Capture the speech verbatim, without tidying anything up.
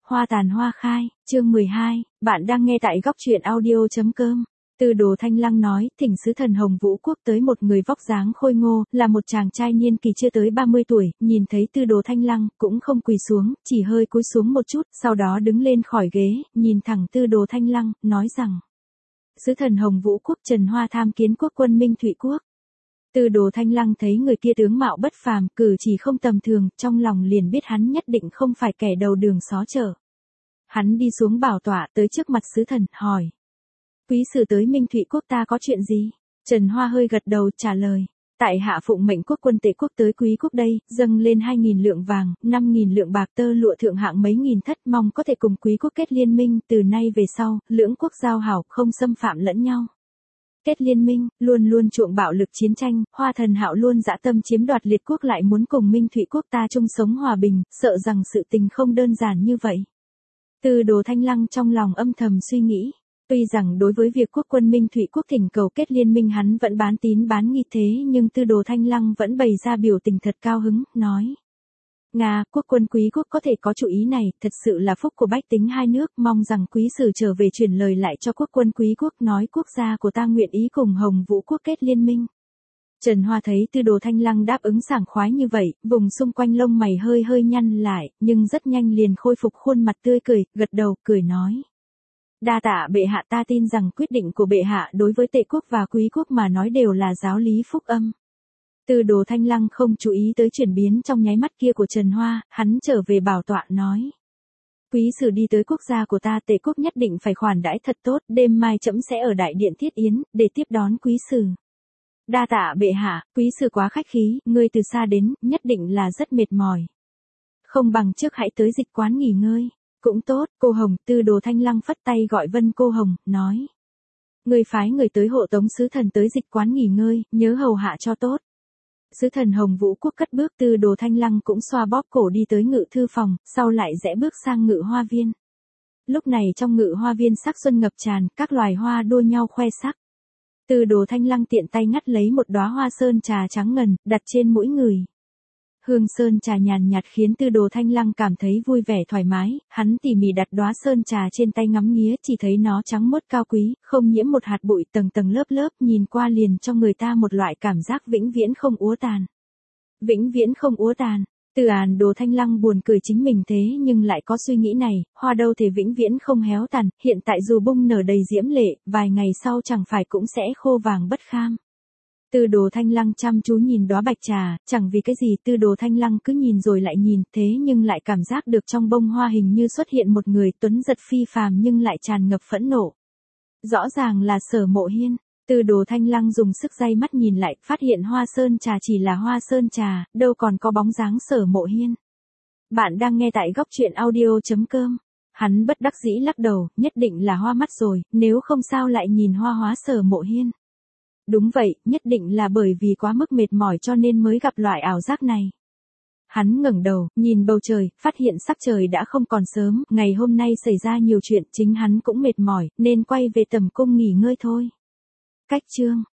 Hoa tàn hoa khai, chương mười hai, bạn đang nghe tại góc truyện audio.com. Tư Đồ Thanh Lăng nói, thỉnh sứ thần Hồng Vũ Quốc tới một người vóc dáng khôi ngô, là một chàng trai niên kỳ chưa tới ba mươi tuổi, nhìn thấy Tư Đồ Thanh Lăng, cũng không quỳ xuống, chỉ hơi cúi xuống một chút, sau đó đứng lên khỏi ghế, nhìn thẳng Tư Đồ Thanh Lăng, nói rằng: Sứ thần Hồng Vũ Quốc Trần Hoa tham kiến quốc quân Minh Thụy Quốc. Tư Đồ Thanh Lăng thấy người kia tướng mạo bất phàm, cử chỉ không tầm thường, trong lòng liền biết hắn nhất định không phải kẻ đầu đường xó chợ. Hắn đi xuống bảo tọa tới trước mặt sứ thần, hỏi: Quý sử tới Minh Thụy Quốc ta có chuyện gì? Trần Hoa hơi gật đầu trả lời: Tại hạ phụng mệnh quốc quân Tề quốc tới Quý quốc đây, dâng lên hai nghìn lượng vàng, năm nghìn lượng bạc tơ lụa thượng hạng mấy nghìn thất, mong có thể cùng Quý quốc kết liên minh, từ nay về sau, lưỡng quốc giao hảo, không xâm phạm lẫn nhau. Kết liên minh, luôn luôn chuộng bạo lực chiến tranh, Hoa thần Hạo luôn dã tâm chiếm đoạt liệt quốc, lại muốn cùng Minh Thụy Quốc ta chung sống hòa bình, sợ rằng sự tình không đơn giản như vậy. Tư Đồ Thanh Lăng trong lòng âm thầm suy nghĩ. Tuy rằng đối với việc quốc quân Minh Thụy Quốc thỉnh cầu kết liên minh hắn vẫn bán tín bán nghi, thế nhưng Tư Đồ Thanh Lăng vẫn bày ra biểu tình thật cao hứng, nói: Nga, quốc quân Quý quốc có thể có chủ ý này, thật sự là phúc của bách tính hai nước, mong rằng quý sử trở về truyền lời lại cho quốc quân Quý quốc, nói quốc gia của ta nguyện ý cùng Hồng Vũ Quốc kết liên minh. Trần Hoa thấy Tư Đồ Thanh Lăng đáp ứng sảng khoái như vậy, vùng xung quanh lông mày hơi hơi nhăn lại, nhưng rất nhanh liền khôi phục khuôn mặt tươi cười, gật đầu, cười nói: Đa tạ bệ hạ, ta tin rằng quyết định của bệ hạ đối với Tề quốc và Quý quốc mà nói đều là giáo lý phúc âm. Tư Đồ Thanh Lăng không chú ý tới chuyển biến trong nháy mắt kia của Trần Hoa, hắn trở về bảo tọa nói: Quý sử đi tới quốc gia của ta, Tề quốc nhất định phải khoản đãi thật tốt, đêm mai trẫm sẽ ở đại điện thiết yến, để tiếp đón quý sử. Đa tạ bệ hạ, quý sử quá khách khí, ngươi từ xa đến, nhất định là rất mệt mỏi. Không bằng trước hãy tới dịch quán nghỉ ngơi. Cũng tốt, cô Hồng. Tư Đồ Thanh Lăng phất tay gọi Vân cô Hồng, nói: Ngươi phái người tới hộ tống sứ thần tới dịch quán nghỉ ngơi, nhớ hầu hạ cho tốt. Sứ thần Hồng Vũ Quốc cất bước, Tư Đồ Thanh Lăng cũng xoa bóp cổ đi tới ngự thư phòng, sau lại rẽ bước sang ngự hoa viên. Lúc này trong ngự hoa viên sắc xuân ngập tràn, các loài hoa đua nhau khoe sắc. Tư Đồ Thanh Lăng tiện tay ngắt lấy một đóa hoa sơn trà trắng ngần, đặt trên mũi người. Hương sơn trà nhàn nhạt khiến Tư Đồ Thanh Lăng cảm thấy vui vẻ thoải mái, hắn tỉ mỉ đặt đóa sơn trà trên tay ngắm nghía, chỉ thấy nó trắng muốt cao quý, không nhiễm một hạt bụi, tầng tầng lớp lớp, nhìn qua liền cho người ta một loại cảm giác vĩnh viễn không úa tàn. Vĩnh viễn không úa tàn. Tư Àn Đồ Thanh Lăng buồn cười chính mình thế nhưng lại có suy nghĩ này, hoa đâu thể vĩnh viễn không héo tàn, hiện tại dù bung nở đầy diễm lệ, vài ngày sau chẳng phải cũng sẽ khô vàng bất kham. Tư Đồ Thanh Lăng chăm chú nhìn đóa bạch trà, chẳng vì cái gì Tư Đồ Thanh Lăng cứ nhìn rồi lại nhìn, thế nhưng lại cảm giác được trong bông hoa hình như xuất hiện một người tuấn giật phi phàm nhưng lại tràn ngập phẫn nộ. Rõ ràng là Sở Mộ Hiên. Tư Đồ Thanh Lăng dùng sức day mắt nhìn lại, phát hiện hoa sơn trà chỉ là hoa sơn trà, đâu còn có bóng dáng Sở Mộ Hiên. Bạn đang nghe tại góc truyện audio.com. Hắn bất đắc dĩ lắc đầu, nhất định là hoa mắt rồi, nếu không sao lại nhìn hoa hóa Sở Mộ Hiên. Đúng vậy, nhất định là bởi vì quá mức mệt mỏi cho nên mới gặp loại ảo giác này. Hắn ngẩng đầu, nhìn bầu trời, phát hiện sắc trời đã không còn sớm, ngày hôm nay xảy ra nhiều chuyện, chính hắn cũng mệt mỏi, nên quay về tầm cung nghỉ ngơi thôi. Cách chương